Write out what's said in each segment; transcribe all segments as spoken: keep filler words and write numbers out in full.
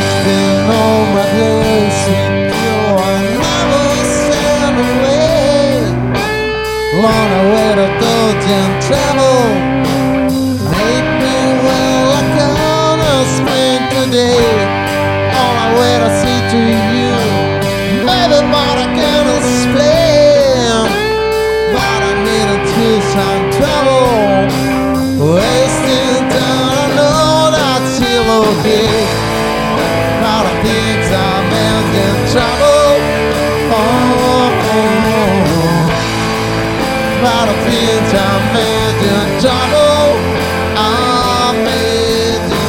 still know my place with you. I never sail away, long away to go and travel. Make me well, I gonna spend today. All I wait to see to you, maybe but I can't explain. But I need a twist and trouble, wasting time. I know that's still okay. Lot of things I meant in trouble. Oh, oh, oh. Lot of things I meant in trouble. I made in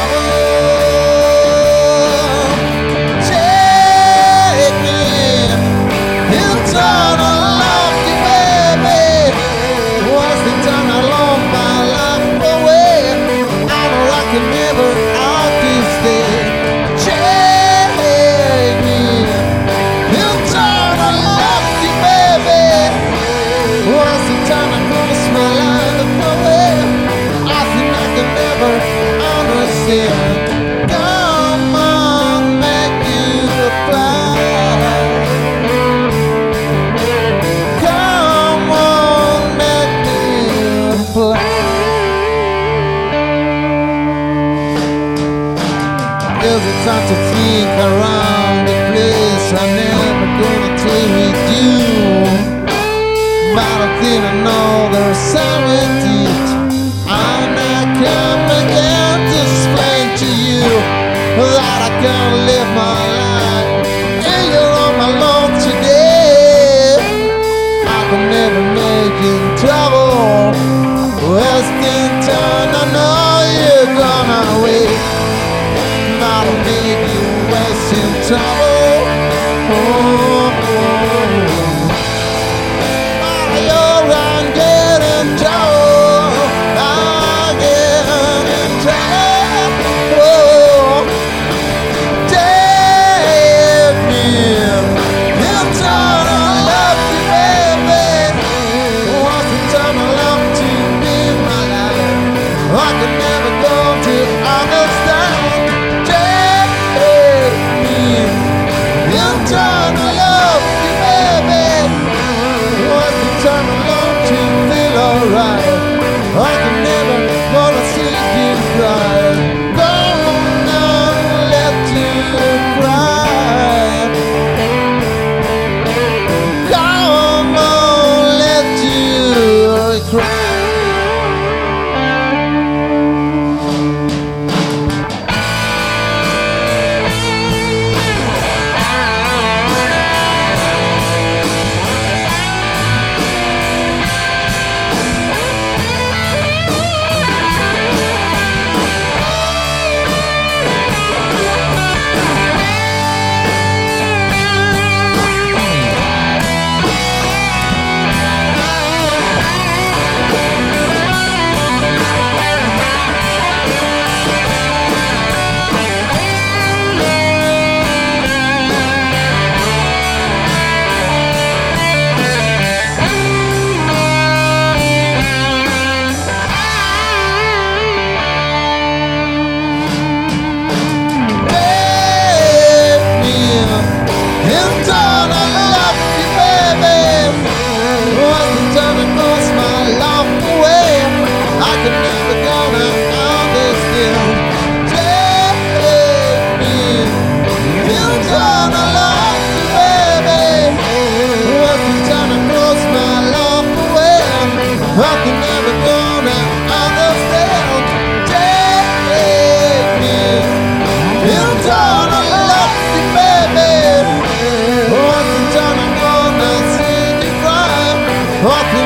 trouble. Take me into the love you baby. Was the time along my life away? I know I can never out this day. Come on, make you fly. Come on, make me fly. There's a time to think around the place I'm never gonna take with you. But I didn't know there's something deep. I'm not coming again to explain to you that I can't live my life and you're on my own today. I could never make you trouble, wasting time. I know you're gonna wait, but I'll make you wasting trouble. Oh, oh, oh. You're on getting trouble. I get in trouble. Oh, take me into the love you baby. What's the time I love to be my life? I could never go to understand. Take me into the love you baby. What's the time I love to feel alright? I can never wanna see you cry. Don't now let you cry. Come on, let you cry. I can never gonna understand. Take me into the love you baby. What's the time I'm gonna see you cry?